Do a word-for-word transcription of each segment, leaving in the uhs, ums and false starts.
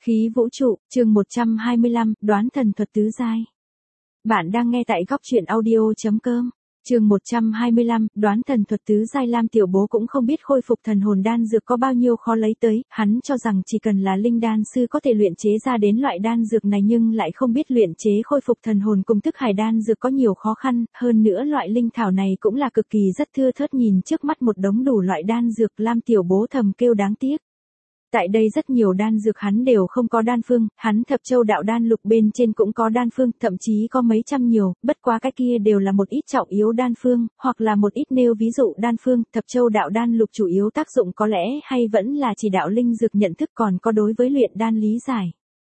Khí vũ trụ, chương một trăm hai mươi lăm, đoán thần thuật tứ giai. Bạn đang nghe tại góc truyện audio.com. Chương một trăm hai mươi lăm, đoán thần thuật tứ giai. Lam Tiểu Bố cũng không biết khôi phục thần hồn đan dược có bao nhiêu khó lấy tới, hắn cho rằng chỉ cần là linh đan sư có thể luyện chế ra đến loại đan dược này, nhưng lại không biết luyện chế khôi phục thần hồn cùng thức hải đan dược có nhiều khó khăn, hơn nữa loại linh thảo này cũng là cực kỳ rất thưa thớt. Nhìn trước mắt một đống đủ loại đan dược, Lam Tiểu Bố thầm kêu đáng tiếc. Tại đây rất nhiều đan dược hắn đều không có đan phương, hắn thập châu đạo đan lục bên trên cũng có đan phương, thậm chí có mấy trăm nhiều, bất quá cái kia đều là một ít trọng yếu đan phương, hoặc là một ít nêu ví dụ đan phương. Thập châu đạo đan lục chủ yếu tác dụng có lẽ hay vẫn là chỉ đạo linh dược nhận thức, còn có đối với luyện đan lý giải.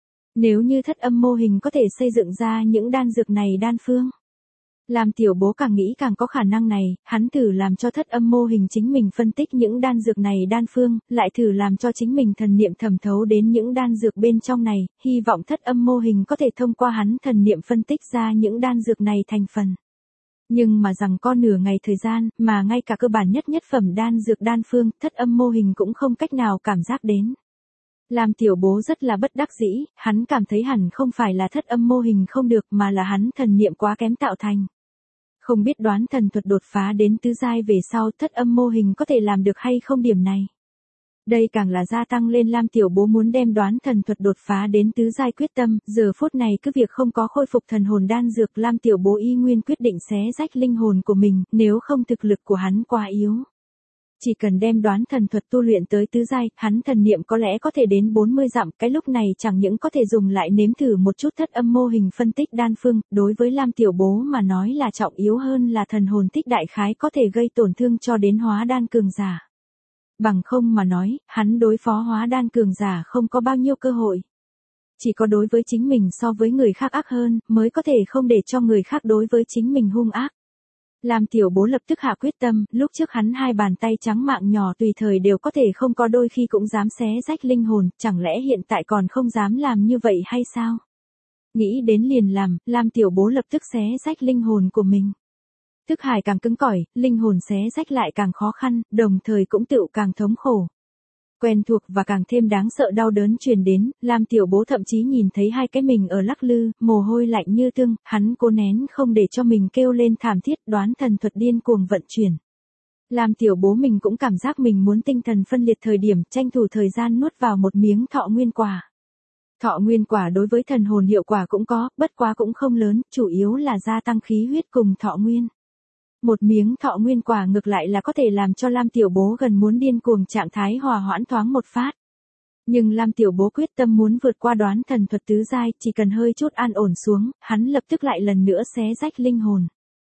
Nếu như thất âm mô hình có thể xây dựng ra những đan dược này đan phương, Lam Tiểu Bố càng nghĩ càng có khả năng này, hắn thử làm cho thất âm mô hình chính mình phân tích những đan dược này đan phương, lại thử làm cho chính mình thần niệm thẩm thấu đến những đan dược bên trong này, hy vọng thất âm mô hình có thể thông qua hắn thần niệm phân tích ra những đan dược này thành phần. Nhưng mà rằng có nửa ngày thời gian, mà ngay cả cơ bản nhất nhất phẩm đan dược đan phương, thất âm mô hình cũng không cách nào cảm giác đến. Lam Tiểu Bố rất là bất đắc dĩ, hắn cảm thấy hẳn không phải là thất âm mô hình không được mà là hắn thần niệm quá kém tạo thành. Không biết đoán thần thuật đột phá đến tứ giai về sau thất âm mô hình có thể làm được hay không điểm này. Đây càng là gia tăng lên Lam Tiểu Bố muốn đem đoán thần thuật đột phá đến tứ giai quyết tâm. Giờ phút này cứ việc không có khôi phục thần hồn đan dược, Lam Tiểu Bố y nguyên quyết định xé rách linh hồn của mình, nếu không thực lực của hắn quá yếu. Chỉ cần đem đoán thần thuật tu luyện tới tứ giai, hắn thần niệm có lẽ có thể đến bốn mươi dặm, cái lúc này chẳng những có thể dùng lại nếm thử một chút thất âm mô hình phân tích đan phương, đối với Lam Tiểu Bố mà nói là trọng yếu hơn là thần hồn tích đại khái có thể gây tổn thương cho đến hóa đan cường giả. Bằng không mà nói, hắn đối phó hóa đan cường giả không có bao nhiêu cơ hội. Chỉ có đối với chính mình so với người khác ác hơn, mới có thể không để cho người khác đối với chính mình hung ác. Lam Tiểu Bố lập tức hạ quyết tâm, lúc trước hắn hai bàn tay trắng mạng nhỏ tùy thời đều có thể không có đôi khi cũng dám xé rách linh hồn, chẳng lẽ hiện tại còn không dám làm như vậy hay sao? Nghĩ đến liền làm, Lam Tiểu Bố lập tức xé rách linh hồn của mình. Thức hải càng cứng cỏi, linh hồn xé rách lại càng khó khăn, đồng thời cũng tựu càng thống khổ. Quen thuộc và càng thêm đáng sợ đau đớn truyền đến, Lam Tiểu Bố thậm chí nhìn thấy hai cái mình ở lắc lư, mồ hôi lạnh như tương, hắn cố nén không để cho mình kêu lên thảm thiết. Đoán thần thuật điên cuồng vận chuyển. Lam Tiểu Bố mình cũng cảm giác mình muốn tinh thần phân liệt thời điểm, tranh thủ thời gian nuốt vào một miếng thọ nguyên quả. Thọ nguyên quả đối với thần hồn hiệu quả cũng có, bất quá cũng không lớn, chủ yếu là gia tăng khí huyết cùng thọ nguyên. Một miếng thọ nguyên quả ngược lại là có thể làm cho Lam Tiểu Bố gần muốn điên cuồng trạng thái hòa hoãn thoáng một phát. Nhưng Lam Tiểu Bố quyết tâm muốn vượt qua đoán thần thuật tứ giai, chỉ cần hơi chút an ổn xuống, hắn lập tức lại lần nữa xé rách linh hồn.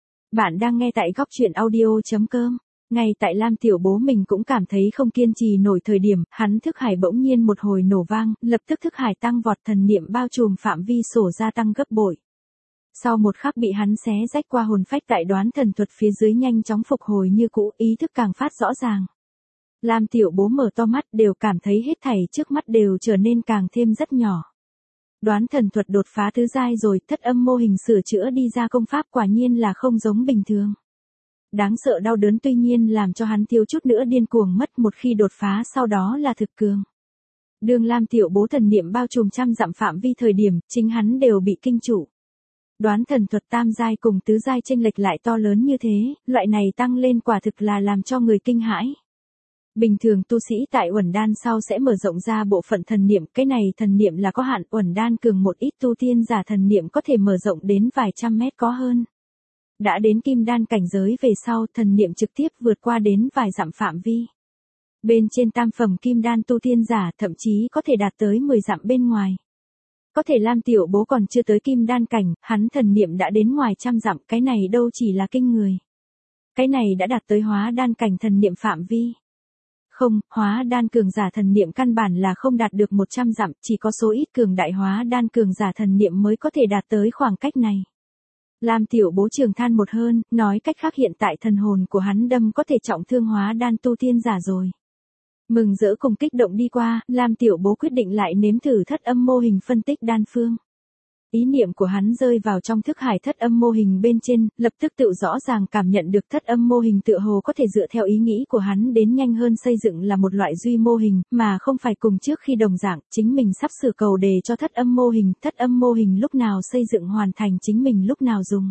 Bạn đang nghe tại góc truyện audio.com. Ngay tại Lam Tiểu Bố mình cũng cảm thấy không kiên trì nổi thời điểm, hắn thức hải bỗng nhiên một hồi nổ vang, lập tức thức hải tăng vọt, thần niệm bao trùm phạm vi sổ gia tăng gấp bội. Sau một khắc bị hắn xé rách qua hồn phách tại đoán thần thuật phía dưới nhanh chóng phục hồi như cũ, ý thức càng phát rõ ràng. Lam Tiểu Bố mở to mắt đều cảm thấy hết thảy trước mắt đều trở nên càng thêm rất nhỏ. Đoán thần thuật đột phá tứ giai rồi, thất âm mô hình sửa chữa đi ra công pháp quả nhiên là không giống bình thường. Đáng sợ đau đớn tuy nhiên làm cho hắn thiếu chút nữa điên cuồng mất, một khi đột phá sau đó là thực cường. Đường Lam Tiểu Bố thần niệm bao trùm trăm dặm phạm vi thời điểm, chính hắn đều bị kinh trụ. Đoán thần thuật tam giai cùng tứ giai chênh lệch lại to lớn như thế, loại này tăng lên quả thực là làm cho người kinh hãi. Bình thường tu sĩ tại uẩn đan sau sẽ mở rộng ra bộ phận thần niệm, cái này thần niệm là có hạn, uẩn đan cường một ít tu tiên giả thần niệm có thể mở rộng đến vài trăm mét có hơn. Đã đến kim đan cảnh giới về sau, thần niệm trực tiếp vượt qua đến vài dặm phạm vi. Bên trên tam phẩm kim đan tu tiên giả thậm chí có thể đạt tới mười dặm bên ngoài. Có thể Lam Tiểu Bố còn chưa tới kim đan cảnh, hắn thần niệm đã đến ngoài trăm dặm, cái này đâu chỉ là kinh người. Cái này đã đạt tới hóa đan cảnh thần niệm phạm vi. Không, hóa đan cường giả thần niệm căn bản là không đạt được một trăm dặm, chỉ có số ít cường đại hóa đan cường giả thần niệm mới có thể đạt tới khoảng cách này. Lam Tiểu Bố trường than một hơn, nói cách khác hiện tại thần hồn của hắn đâm có thể trọng thương hóa đan tu tiên giả rồi. Mừng rỡ cùng kích động đi qua, Lam Tiểu Bố quyết định lại nếm thử thất âm mô hình phân tích đan phương. Ý niệm của hắn rơi vào trong thức hải thất âm mô hình bên trên, lập tức tự rõ ràng cảm nhận được thất âm mô hình tựa hồ có thể dựa theo ý nghĩ của hắn đến nhanh hơn xây dựng là một loại duy mô hình, mà không phải cùng trước khi đồng dạng, chính mình sắp sửa cầu đề cho thất âm mô hình, thất âm mô hình lúc nào xây dựng hoàn thành chính mình lúc nào dùng.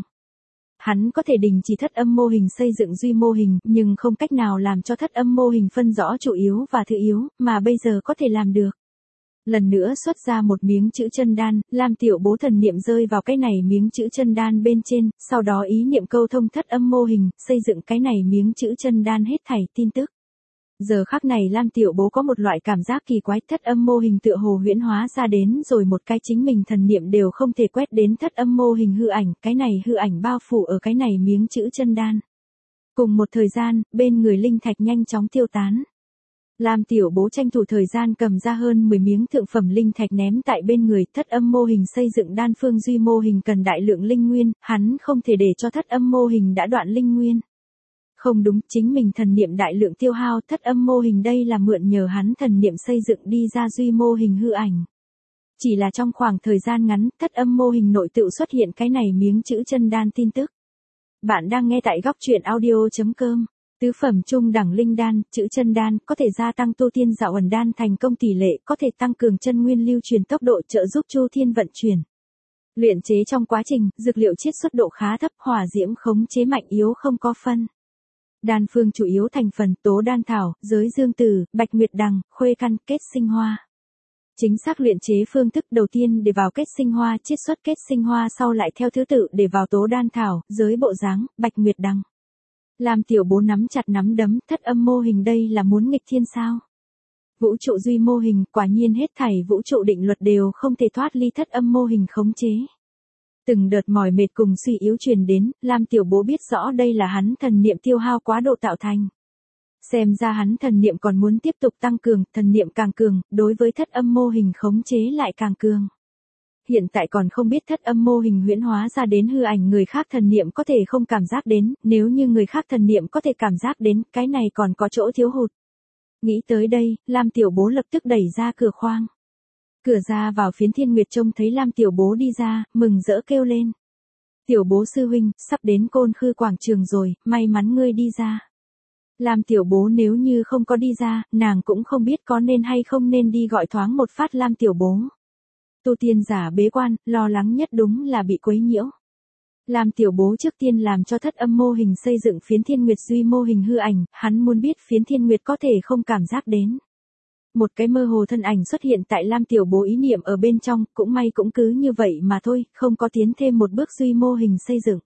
Hắn có thể đình chỉ thất âm mô hình xây dựng duy mô hình, nhưng không cách nào làm cho thất âm mô hình phân rõ chủ yếu và thứ yếu, mà bây giờ có thể làm được. Lần nữa xuất ra một miếng chữ chân đan, Lam Tiểu Bố thần niệm rơi vào cái này miếng chữ chân đan bên trên, sau đó ý niệm câu thông thất âm mô hình, xây dựng cái này miếng chữ chân đan hết thảy tin tức. Giờ khắc này Lam Tiểu Bố có một loại cảm giác kỳ quái, thất âm mô hình tựa hồ huyễn hóa ra đến rồi một cái chính mình thần niệm đều không thể quét đến thất âm mô hình hư ảnh, cái này hư ảnh bao phủ ở cái này miếng chữ chân đan. Cùng một thời gian, bên người linh thạch nhanh chóng tiêu tán. Lam Tiểu Bố tranh thủ thời gian cầm ra hơn mười miếng thượng phẩm linh thạch ném tại bên người, thất âm mô hình xây dựng đan phương duy mô hình cần đại lượng linh nguyên, hắn không thể để cho thất âm mô hình đã đoạn linh nguyên. Không đúng, chính mình thần niệm đại lượng tiêu hao, thất âm mô hình đây là mượn nhờ hắn thần niệm xây dựng đi ra duy mô hình hư ảnh. Chỉ là trong khoảng thời gian ngắn, thất âm mô hình nội tự xuất hiện cái này miếng chữ chân đan tin tức. Bạn đang nghe tại góc truyện audio chấm com. Tứ phẩm trung đẳng linh đan, chữ chân đan, có thể gia tăng tu tiên dạo ẩn đan thành công tỷ lệ, có thể tăng cường chân nguyên lưu truyền tốc độ, trợ giúp chu thiên vận chuyển. Luyện chế trong quá trình, dược liệu chiết xuất độ khá thấp, hỏa diễm khống chế mạnh yếu không có phân. Đan phương chủ yếu thành phần tố đan thảo, giới dương tử, bạch nguyệt đằng, khuê căn, kết sinh hoa. Chính xác luyện chế phương thức đầu tiên để vào kết sinh hoa, chiết xuất kết sinh hoa sau lại theo thứ tự để vào tố đan thảo, giới bộ dáng, bạch nguyệt đằng. Lam Tiểu Bố nắm chặt nắm đấm, thất âm mô hình đây là muốn nghịch thiên sao? Vũ trụ duy mô hình, quả nhiên hết thảy vũ trụ định luật đều không thể thoát ly thất âm mô hình khống chế. Từng đợt mỏi mệt cùng suy yếu truyền đến, Lam Tiểu Bố biết rõ đây là hắn thần niệm tiêu hao quá độ tạo thành. Xem ra hắn thần niệm còn muốn tiếp tục tăng cường, thần niệm càng cường, đối với thất âm mô hình khống chế lại càng cường. Hiện tại còn không biết thất âm mô hình huyễn hóa ra đến hư ảnh người khác thần niệm có thể không cảm giác đến, nếu như người khác thần niệm có thể cảm giác đến, cái này còn có chỗ thiếu hụt. Nghĩ tới đây, Lam Tiểu Bố lập tức đẩy ra cửa khoang. Cửa ra vào Phiến Thiên Nguyệt trông thấy Lam Tiểu Bố đi ra, mừng rỡ kêu lên. Tiểu Bố sư huynh, sắp đến Côn Khư quảng trường rồi, may mắn ngươi đi ra. Lam Tiểu Bố nếu như không có đi ra, nàng cũng không biết có nên hay không nên đi gọi thoáng một phát Lam Tiểu Bố. Tu tiên giả bế quan, lo lắng nhất đúng là bị quấy nhiễu. Lam Tiểu Bố trước tiên làm cho thất âm mô hình xây dựng Phiến Thiên Nguyệt duy mô hình hư ảnh, hắn muốn biết Phiến Thiên Nguyệt có thể không cảm giác đến. Một cái mơ hồ thân ảnh xuất hiện tại Lam Tiểu Bố ý niệm ở bên trong, cũng may cũng cứ như vậy mà thôi, không có tiến thêm một bước duy mô hình xây dựng.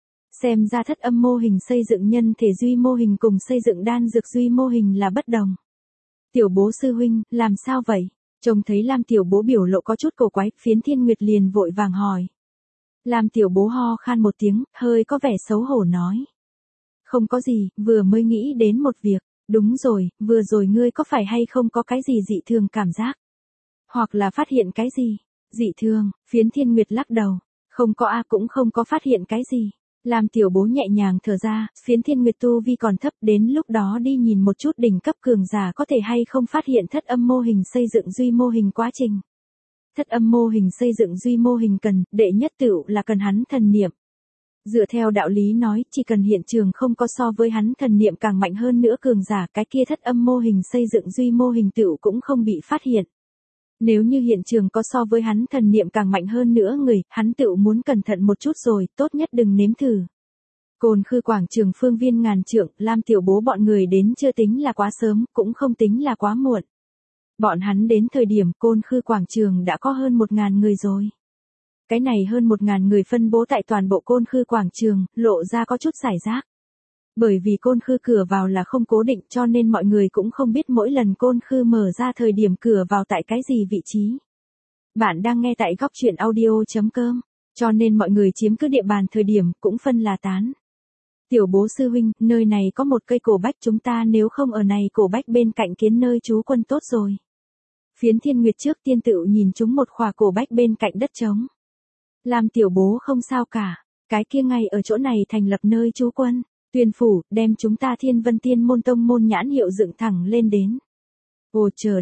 Xem ra thất âm mô hình xây dựng nhân thể duy mô hình cùng xây dựng đan dược duy mô hình là bất đồng. Tiểu Bố sư huynh, làm sao vậy? Trông thấy Lam Tiểu Bố biểu lộ có chút cổ quái, Phiến Thiên Nguyệt liền vội vàng hỏi. Lam Tiểu Bố ho khan một tiếng, hơi có vẻ xấu hổ nói. Không có gì, vừa mới nghĩ đến một việc. Đúng rồi, vừa rồi ngươi có phải hay không có cái gì dị thường cảm giác? Hoặc là phát hiện cái gì? Dị thường, Phiến Thiên Nguyệt lắc đầu. Không có a cũng không có phát hiện cái gì. Lam Tiểu Bố nhẹ nhàng thở ra, Phiến Thiên Nguyệt tu vi còn thấp, đến lúc đó đi nhìn một chút đỉnh cấp cường giả có thể hay không phát hiện thất âm mô hình xây dựng duy mô hình quá trình. Thất âm mô hình xây dựng duy mô hình cần, đệ nhất tựu là cần hắn thần niệm. Dựa theo đạo lý nói, chỉ cần hiện trường không có so với hắn thần niệm càng mạnh hơn nữa cường giả, cái kia thất âm mô hình xây dựng duy mô hình tựu cũng không bị phát hiện. Nếu như hiện trường có so với hắn thần niệm càng mạnh hơn nữa người, hắn tựu muốn cẩn thận một chút rồi, tốt nhất đừng nếm thử. Côn Khư quảng trường phương viên ngàn trượng, Lam Tiểu Bố bọn người đến chưa tính là quá sớm, cũng không tính là quá muộn. Bọn hắn đến thời điểm Côn Khư quảng trường đã có hơn một ngàn người rồi. Cái này hơn một ngàn người phân bố tại toàn bộ Côn Khư quảng trường, lộ ra có chút rải rác. Bởi vì Côn Khư cửa vào là không cố định cho nên mọi người cũng không biết mỗi lần Côn Khư mở ra thời điểm cửa vào tại cái gì vị trí. Bạn đang nghe tại góc truyện audio chấm com, cho nên mọi người chiếm cứ địa bàn thời điểm cũng phân là tán. Tiểu Bố sư huynh, nơi này có một cây cổ bách, chúng ta nếu không ở này cổ bách bên cạnh kiến nơi trú quân tốt rồi. Phiến Thiên Nguyệt trước tiên tự nhìn chúng một khỏa cổ bách bên cạnh đất trống. Làm Tiểu Bố không sao cả, cái kia ngay ở chỗ này thành lập nơi trú quân, Tuyên phủ, đem chúng ta Thiên Vân Tiên môn tông môn nhãn hiệu dựng thẳng lên đến. Ồ chờ đã,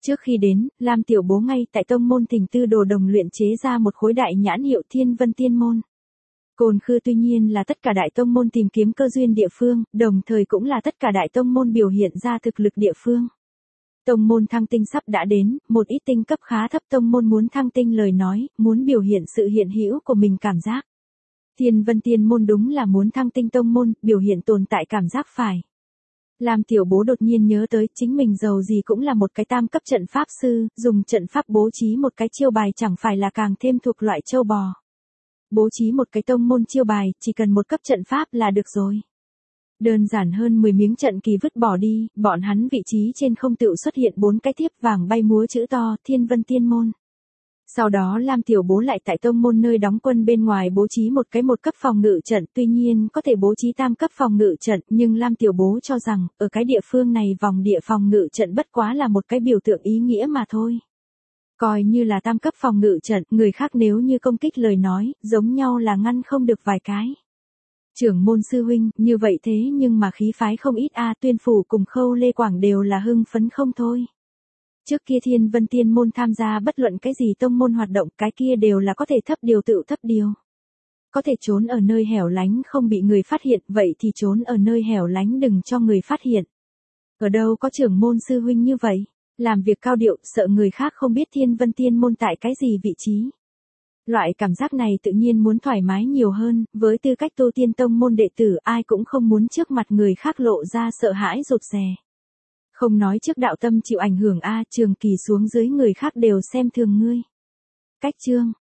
Trước khi đến, Lam Tiểu Bố ngay tại tông môn Thỉnh Tư Đồ Đồng luyện chế ra một khối đại nhãn hiệu Thiên Vân Tiên Môn. Cồn Khư tuy nhiên là tất cả đại tông môn tìm kiếm cơ duyên địa phương, đồng thời cũng là tất cả đại tông môn biểu hiện ra thực lực địa phương. Tông môn thăng tinh sắp đã đến, một ít tinh cấp khá thấp tông môn muốn thăng tinh lời nói, muốn biểu hiện sự hiện hữu của mình cảm giác. Thiên Vân Tiên Môn đúng là muốn thăng tinh tông môn, biểu hiện tồn tại cảm giác phải. Lam Tiểu Bố đột nhiên nhớ tới chính mình giàu gì cũng là một cái tam cấp trận pháp sư, dùng trận pháp bố trí một cái chiêu bài chẳng phải là càng thêm thuộc loại châu bò. Bố trí một cái tông môn chiêu bài, chỉ cần một cấp trận pháp là được rồi. Đơn giản hơn mười miếng trận kỳ vứt bỏ đi, bọn hắn vị trí trên không tự xuất hiện bốn cái thiếp vàng bay múa chữ to, Thiên Vân Tiên Môn. Sau đó Lam Tiểu Bố lại tại tông môn nơi đóng quân bên ngoài bố trí một cái một cấp phòng ngự trận, tuy nhiên có thể bố trí tam cấp phòng ngự trận, nhưng Lam Tiểu Bố cho rằng, ở cái địa phương này vòng địa phòng ngự trận bất quá là một cái biểu tượng ý nghĩa mà thôi. Coi như là tam cấp phòng ngự trận, người khác nếu như công kích lời nói, giống nhau là ngăn không được vài cái. Trưởng môn sư huynh, như vậy thế nhưng mà khí phái không ít a, Tuyên Phủ cùng Khâu Lê Quảng đều là hưng phấn không thôi. Trước kia Thiên Vân Tiên Môn tham gia bất luận cái gì tông môn hoạt động, cái kia đều là có thể thấp điều tự thấp điều. Có thể trốn ở nơi hẻo lánh không bị người phát hiện, vậy thì trốn ở nơi hẻo lánh đừng cho người phát hiện. Ở đâu có trưởng môn sư huynh như vậy, làm việc cao điệu, sợ người khác không biết Thiên Vân Tiên Môn tại cái gì vị trí. Loại cảm giác này tự nhiên muốn thoải mái nhiều hơn, với tư cách tu tiên tông môn đệ tử ai cũng không muốn trước mặt người khác lộ ra sợ hãi rụt rè. Không nói trước đạo tâm chịu ảnh hưởng a, trường kỳ xuống dưới người khác đều xem thường ngươi. Cách chương